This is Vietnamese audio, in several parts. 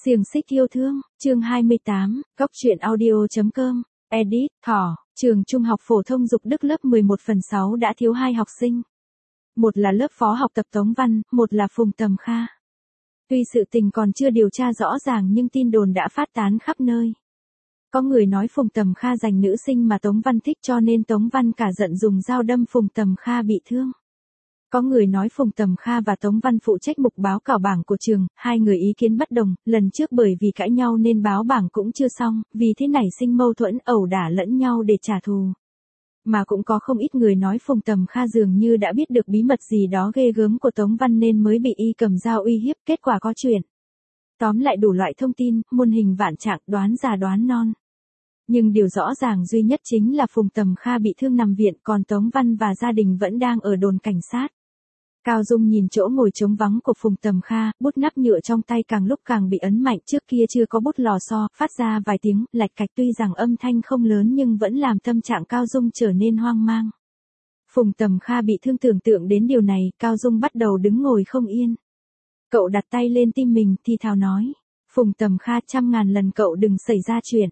Xiềng xích yêu thương, chương 28, góc truyện audio.com, edit, thỏ, trường trung học phổ thông Dục Đức lớp 11 phần 6 đã thiếu 2 học sinh. Một là lớp phó học tập Tống Văn, một là Phùng Tầm Kha. Tuy sự tình còn chưa điều tra rõ ràng nhưng tin đồn đã phát tán khắp nơi. Có người nói Phùng Tầm Kha giành nữ sinh mà Tống Văn thích cho nên Tống Văn cả giận dùng dao đâm Phùng Tầm Kha bị thương. Có người nói Phùng Tầm Kha và Tống Văn phụ trách mục báo cào bảng của trường, hai người ý kiến bất đồng, lần trước bởi vì cãi nhau nên báo bảng cũng chưa xong, vì thế nảy sinh mâu thuẫn ẩu đả lẫn nhau để trả thù. Mà cũng có không ít người nói Phùng Tầm Kha dường như đã biết được bí mật gì đó ghê gớm của Tống Văn nên mới bị y cầm dao uy hiếp, kết quả có chuyện. Tóm lại đủ loại thông tin, muôn hình vạn trạng, đoán già đoán non. Nhưng điều rõ ràng duy nhất chính là Phùng Tầm Kha bị thương nằm viện, còn Tống Văn và gia đình vẫn đang ở đồn cảnh sát. Cao Dung nhìn chỗ ngồi trống vắng của Phùng Tầm Kha, bút nắp nhựa trong tay càng lúc càng bị ấn mạnh, trước kia chưa có bút lò xo, phát ra vài tiếng, lạch cạch, tuy rằng âm thanh không lớn nhưng vẫn làm tâm trạng Cao Dung trở nên hoang mang. Phùng Tầm Kha bị thương, tưởng tượng đến điều này, Cao Dung bắt đầu đứng ngồi không yên. Cậu đặt tay lên tim mình, thì thào nói, Phùng Tầm Kha, 100.000 lần cậu đừng xảy ra chuyện.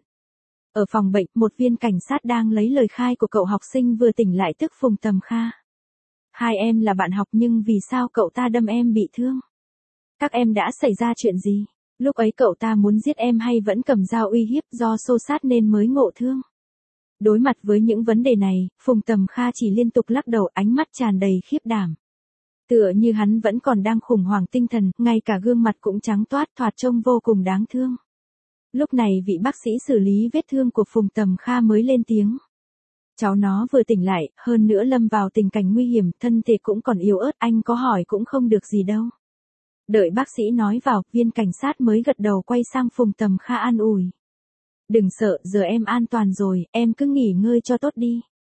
Ở phòng bệnh, một viên cảnh sát đang lấy lời khai của cậu học sinh vừa tỉnh lại tức Phùng Tầm Kha. Hai em là bạn học nhưng vì sao cậu ta đâm em bị thương? Các em đã xảy ra chuyện gì? Lúc ấy cậu ta muốn giết em hay vẫn cầm dao uy hiếp, do xô xát nên mới ngộ thương? Đối mặt với những vấn đề này, Phùng Tầm Kha chỉ liên tục lắc đầu, ánh mắt tràn đầy khiếp đảm. Tựa như hắn vẫn còn đang khủng hoảng tinh thần, ngay cả gương mặt cũng trắng toát, thoạt trông vô cùng đáng thương. Lúc này vị bác sĩ xử lý vết thương của Phùng Tầm Kha mới lên tiếng. Cháu nó vừa tỉnh lại, hơn nữa lâm vào tình cảnh nguy hiểm, thân thể cũng còn yếu ớt, anh có hỏi cũng không được gì đâu. Đợi bác sĩ nói vào, viên cảnh sát mới gật đầu quay sang Phùng Tầm Kha an ủi. Đừng sợ, giờ em an toàn rồi, em cứ nghỉ ngơi cho tốt đi.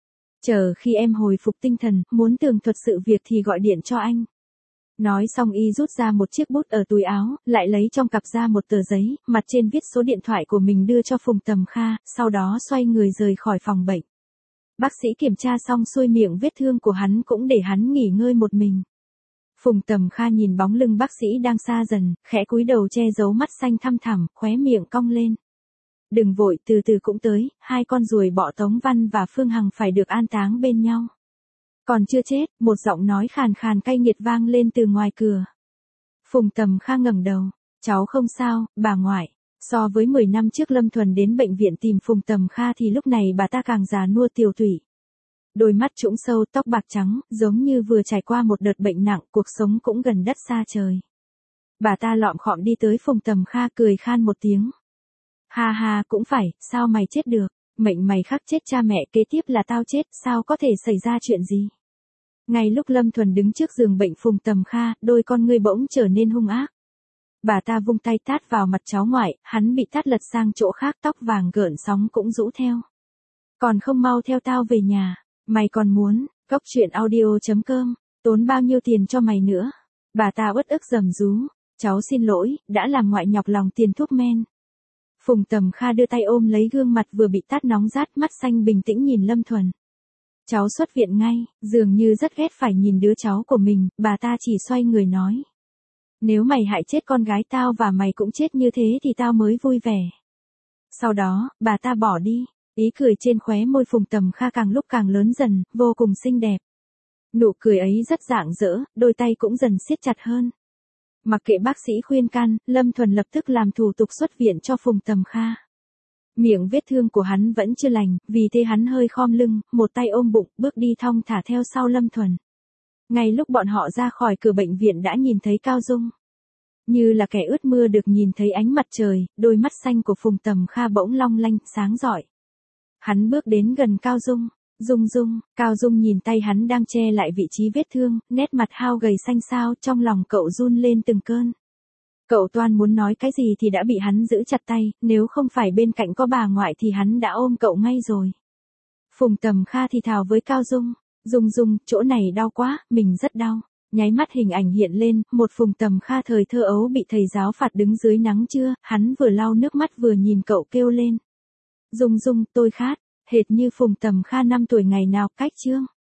Chờ khi em hồi phục tinh thần, muốn tường thuật sự việc thì gọi điện cho anh. Nói xong y rút ra một chiếc bút ở túi áo, lại lấy trong cặp ra một tờ giấy, mặt trên viết số điện thoại của mình đưa cho Phùng Tầm Kha, sau đó xoay người rời khỏi phòng bệnh. Bác sĩ kiểm tra xong xuôi miệng vết thương của hắn cũng để hắn nghỉ ngơi một mình. Phùng Tầm Kha nhìn bóng lưng bác sĩ đang xa dần, khẽ cúi đầu che giấu mắt xanh thăm thẳm, khóe miệng cong lên. Đừng vội, từ từ cũng tới, hai con ruồi bọ Tống Văn và Phương Hằng phải được an táng bên nhau. Còn chưa chết, một giọng nói khàn khàn cay nghiệt vang lên từ ngoài cửa. Phùng Tầm Kha ngẩng đầu, cháu không sao, bà ngoại. So với 10 năm trước Lâm Thuần đến bệnh viện tìm Phùng Tầm Kha thì lúc này bà ta càng già nua tiều tụy. Đôi mắt trũng sâu, tóc bạc trắng, giống như vừa trải qua một đợt bệnh nặng, cuộc sống cũng gần đất xa trời. Bà ta lọm khọm đi tới Phùng Tầm Kha cười khan một tiếng. Ha ha, cũng phải, sao mày chết được, mệnh mày khắc chết cha mẹ, kế tiếp là tao chết, sao có thể xảy ra chuyện gì? Ngay lúc Lâm Thuần đứng trước giường bệnh Phùng Tầm Kha, đôi con ngươi bỗng trở nên hung ác. Bà ta vung tay tát vào mặt cháu ngoại, hắn bị tát lật sang chỗ khác, tóc vàng gợn sóng cũng rũ theo. Còn không mau theo tao về nhà, mày còn muốn, góc truyện audio.com, tốn bao nhiêu tiền cho mày nữa? Bà ta uất ức rầm rú, cháu xin lỗi, đã làm ngoại nhọc lòng tiền thuốc men. Phùng Tầm Kha đưa tay ôm lấy gương mặt vừa bị tát nóng rát, mắt xanh bình tĩnh nhìn Lâm Thuần. Cháu xuất viện ngay, dường như rất ghét phải nhìn đứa cháu của mình, bà ta chỉ xoay người nói. Nếu mày hại chết con gái tao và mày cũng chết như thế thì tao mới vui vẻ. Sau đó, bà ta bỏ đi, ý cười trên khóe môi Phùng Tầm Kha càng lúc càng lớn dần, vô cùng xinh đẹp. Nụ cười ấy rất rạng rỡ, đôi tay cũng dần siết chặt hơn. Mặc kệ bác sĩ khuyên can, Lâm Thuần lập tức làm thủ tục xuất viện cho Phùng Tầm Kha. Miệng vết thương của hắn vẫn chưa lành, vì thế hắn hơi khom lưng, một tay ôm bụng, bước đi thong thả theo sau Lâm Thuần. Ngay lúc bọn họ ra khỏi cửa bệnh viện đã nhìn thấy Cao Dung. Như là kẻ ướt mưa được nhìn thấy ánh mặt trời, đôi mắt xanh của Phùng Tầm Kha bỗng long lanh, sáng rọi. Hắn bước đến gần Cao Dung. Dung, Cao Dung nhìn tay hắn đang che lại vị trí vết thương, nét mặt hao gầy xanh xao, trong lòng cậu run lên từng cơn. Cậu toan muốn nói cái gì thì đã bị hắn giữ chặt tay, nếu không phải bên cạnh có bà ngoại thì hắn đã ôm cậu ngay rồi. Phùng Tầm Kha thì thào với Cao Dung. Dung, chỗ này đau quá, mình rất đau. Nháy mắt hình ảnh hiện lên, một Phùng Tầm Kha thời thơ ấu bị thầy giáo phạt đứng dưới nắng trưa, hắn vừa lau nước mắt vừa nhìn cậu kêu lên. Dung, tôi khát, hệt như Phùng Tầm Kha 5 tuổi ngày nào, cách chương.